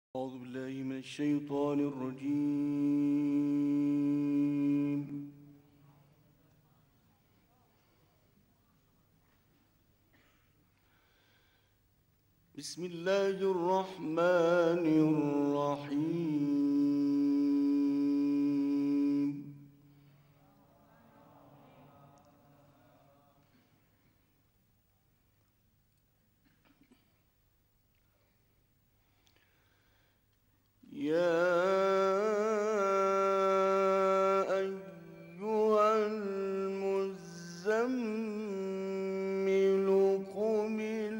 أعوذ بالله من الشيطان الرجيم. بسم الله الرحمن الرحيم. يا أيها المزمل قم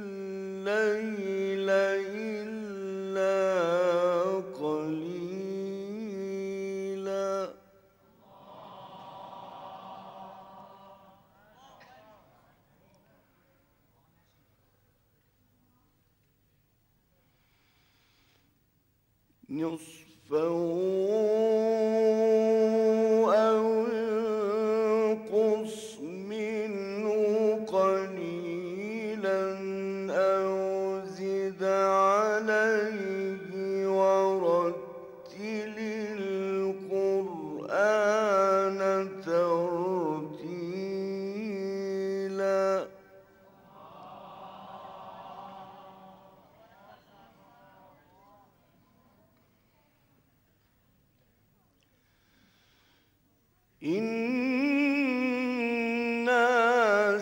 الليل إلا قليلا نصفه أو انقص منه قليلا أو زد عليه ورتل القرآن ترتيلا إنا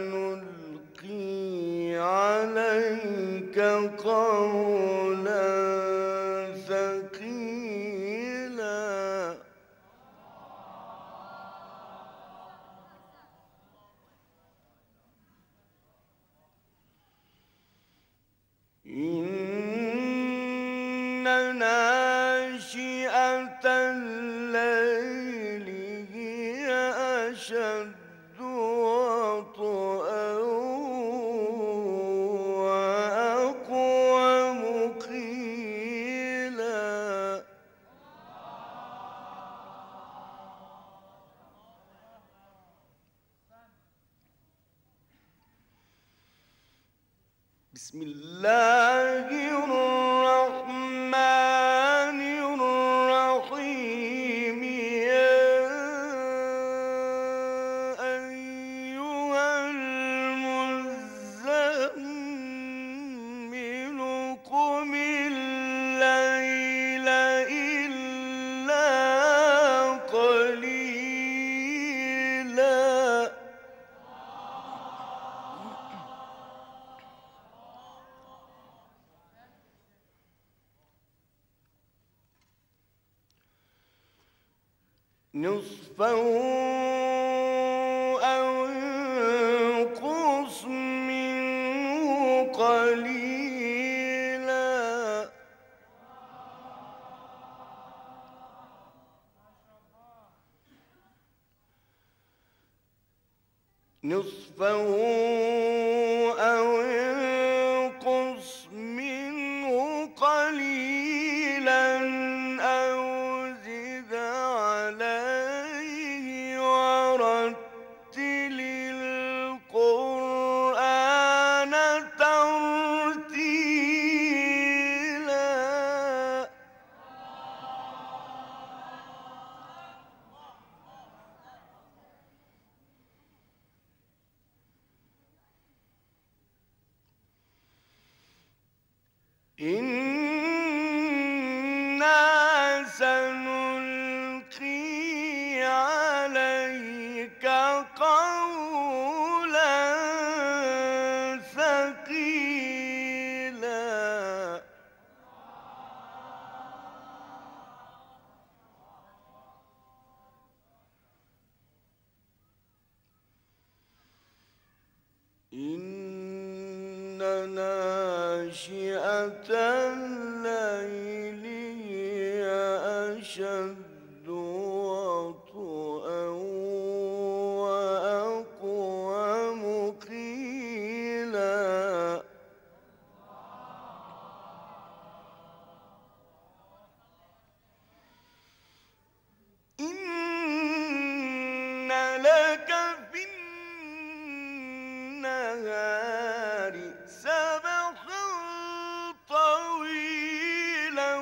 سنلقي عليك قولا ثقيلا إن ناشئة الليل هي أشد وطئا وأقوم قيلا بسم الله الرحمن الرحيم. يا أيها المزمل قم الليل إلا قليلا نصفه أو انقص منه قليلا نصفه أو انقص منه قليلا أو زد عليه ورتل القرآن ترتيلا إنا سنلقي عليك قولا ثقيلا إن ناشئة الليل هي أشد وطئا وأقوم قيلا إن لك في النهار سبحا طويلا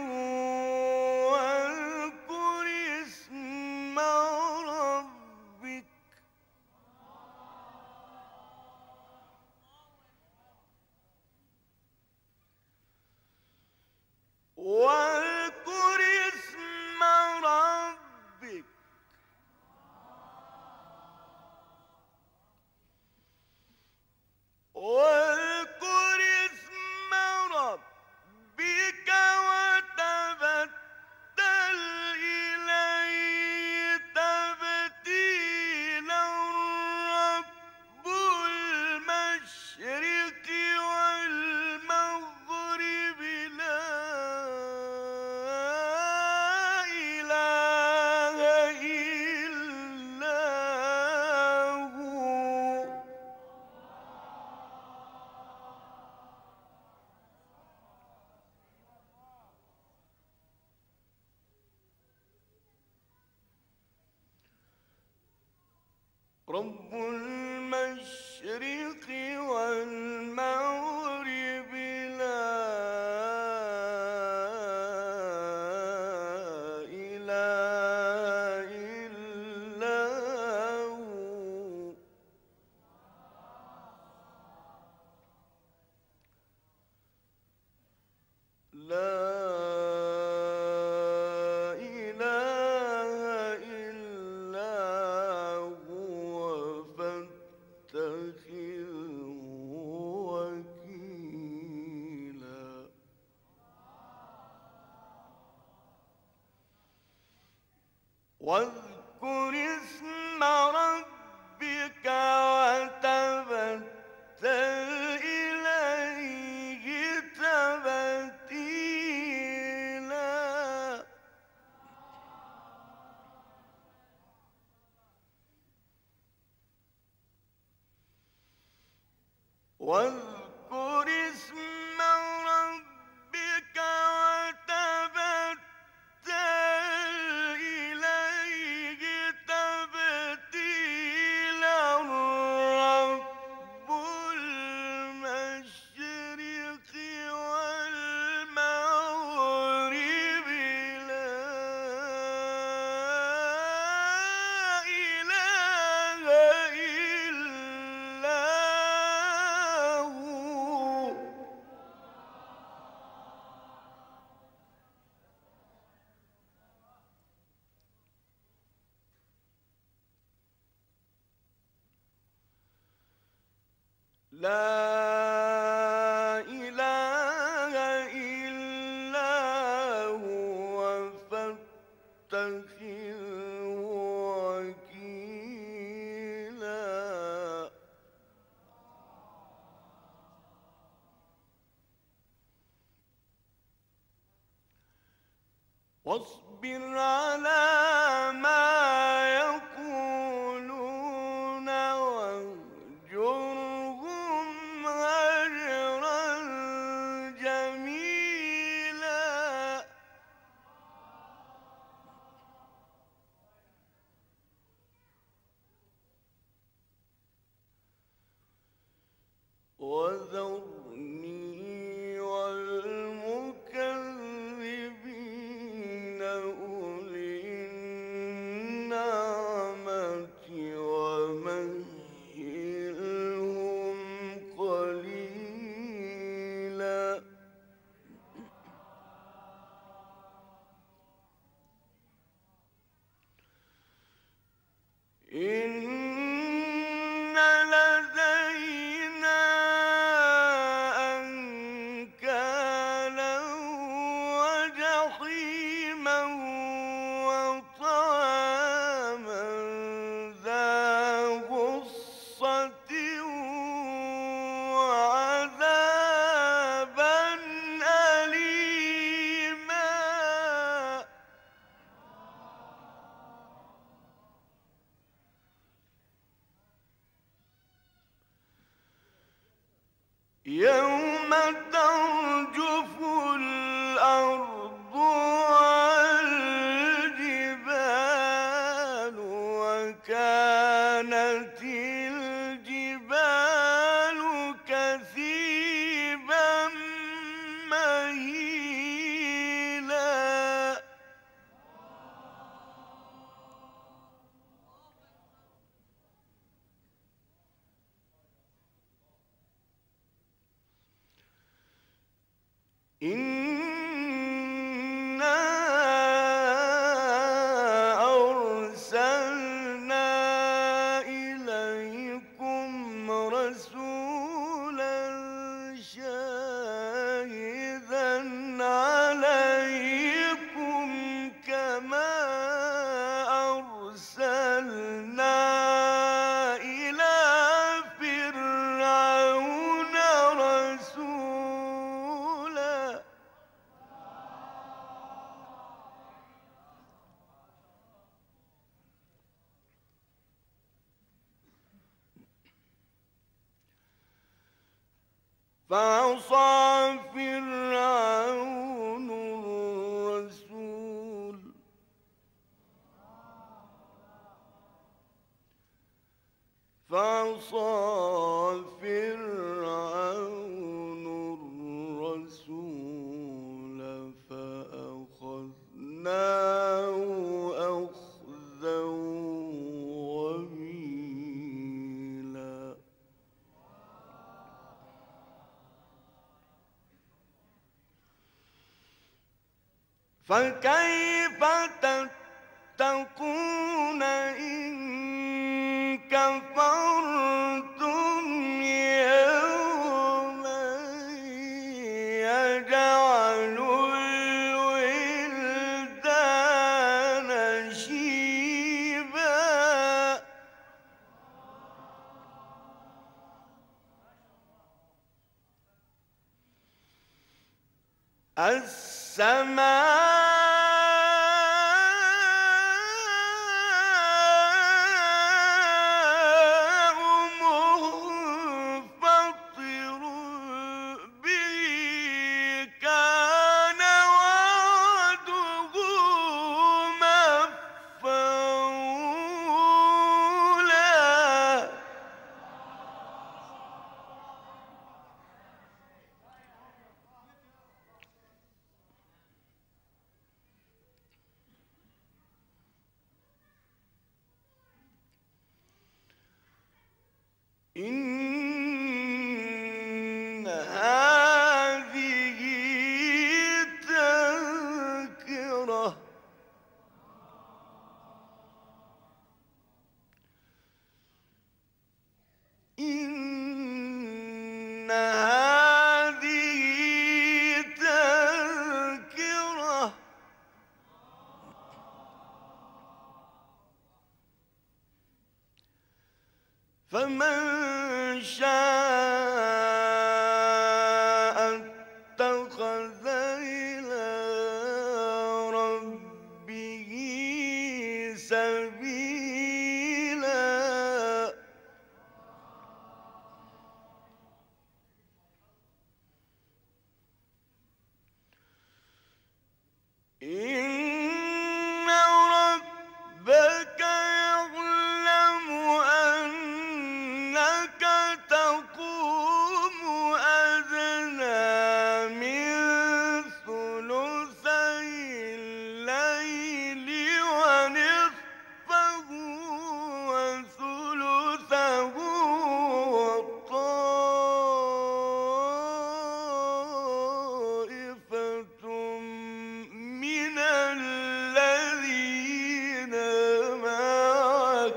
رب المشرق والمغرب لا إله إلا هو لا إله إلا هو فاتخذه وكيلا واذكر اسم ربك وتبتل إليه تبتيلا واذكر اسم ربك وتبتل إليه تبتيلا رب المشرق والمغرب لا إله إلا هو لا إله إلا هو فاتخذه وكيلا واصبر على ما يقولون واهجرهم هجرا جميلا وذرني والمكذبين أولي النعمة ومهلهم قليلا إن لدينا أنكالا وجحيما وطعاما ذا غصة وعذابا أليما يوم ترجف الأرض والجبال وكانت الجبال كثيبا مهيلا إنا أرسلنا إليكم رسولا شاهدا عليكم كما أرسلنا إلى فرعون رسولا فعصى فرعون الرسول فكيف تتقون إن كفرتم يوما يجعل الولدان شيبا السماء منفطر به كان وعده مفعولا إن هذه تذكرة إن هذه تذكرة فمن شاء اتخذ إلى ربه سبيلا إن ربك يعلم أنك تقوم أدنى من ثلثي الليل ونصفه وثلثه وطائفة من الذين معك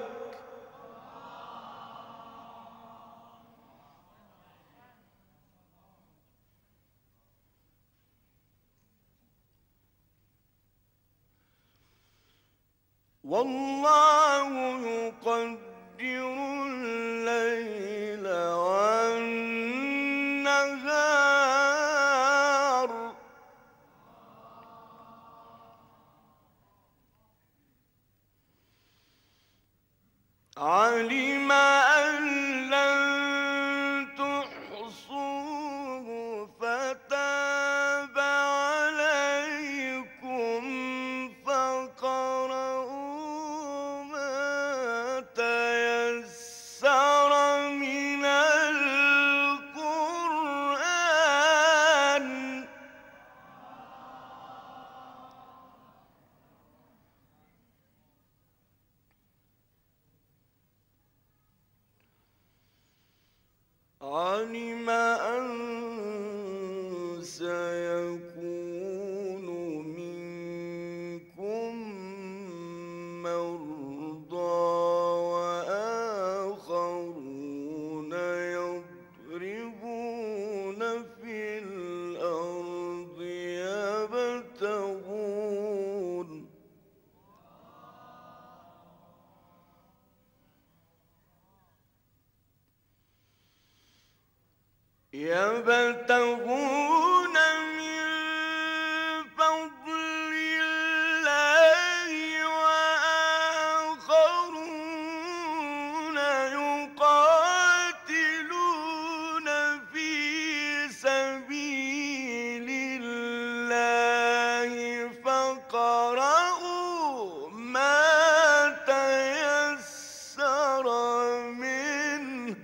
والله يقدر الليل والنهار علم أن لن تحصوه فتاب عليكم فاقرؤوا ما تيسر من القرآن علم أن سيكون منكم مرضى وآخرون يضربون في الأرض يبتغون من فضل الله وآخرون يقاتلون في سبيل الله فاقرؤوا ما تيسر منه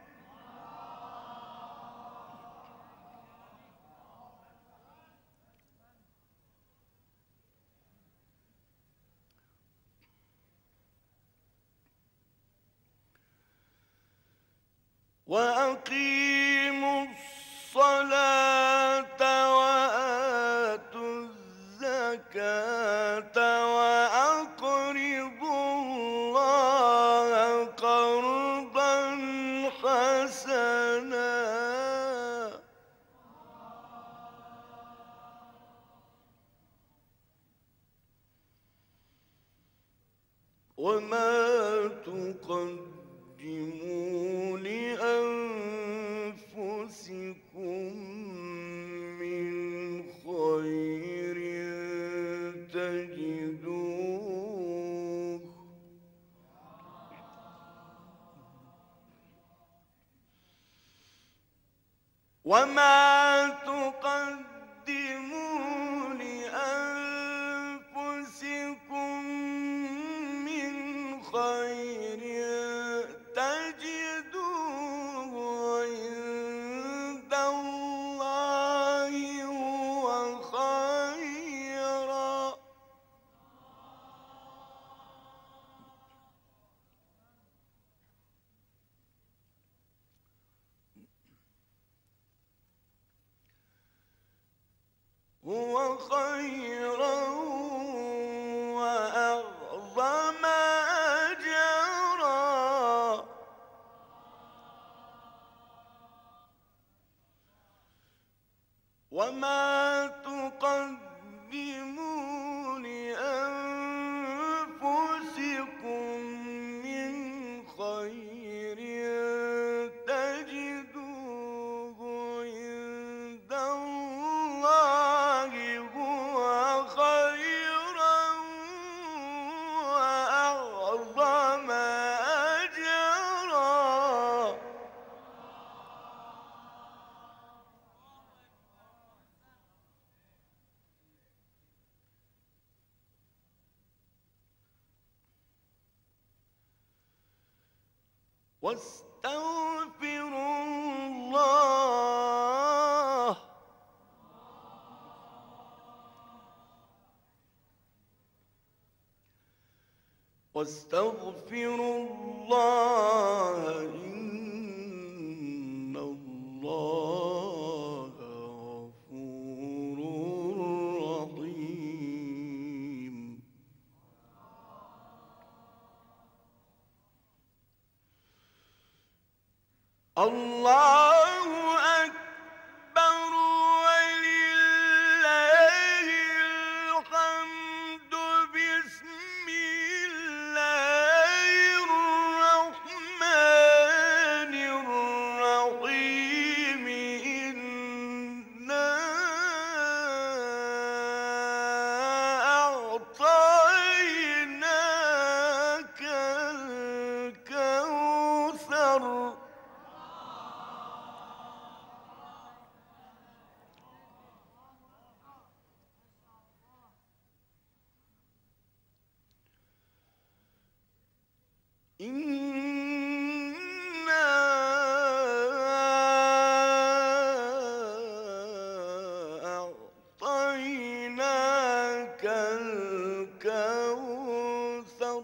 وأقيموا الصلاة وآتوا الزكاة وما تقدموا لأنفسكم من خير تجدوه وما تقدموا لأنفسكم من خير تجدوه عند الله هو خيرا وأعظم أجرا وما تقدموا لأنفسكم من خير تجدوه عند الله هو خيرا وأعظم أجرا واستغفروا الله إن الله غفور رحيم الله أكبر ولله الحمد بسم الله الرحمن الرحيم إنا أعطيناك الكوثر إنا أعطيناك الكوثر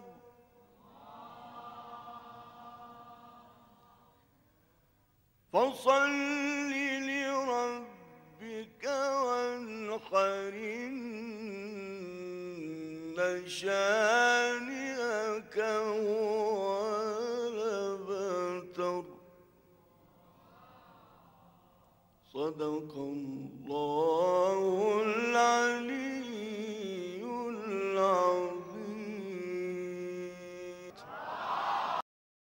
فصل لربك وانحر إن شانئك هو الأبتر صدق الله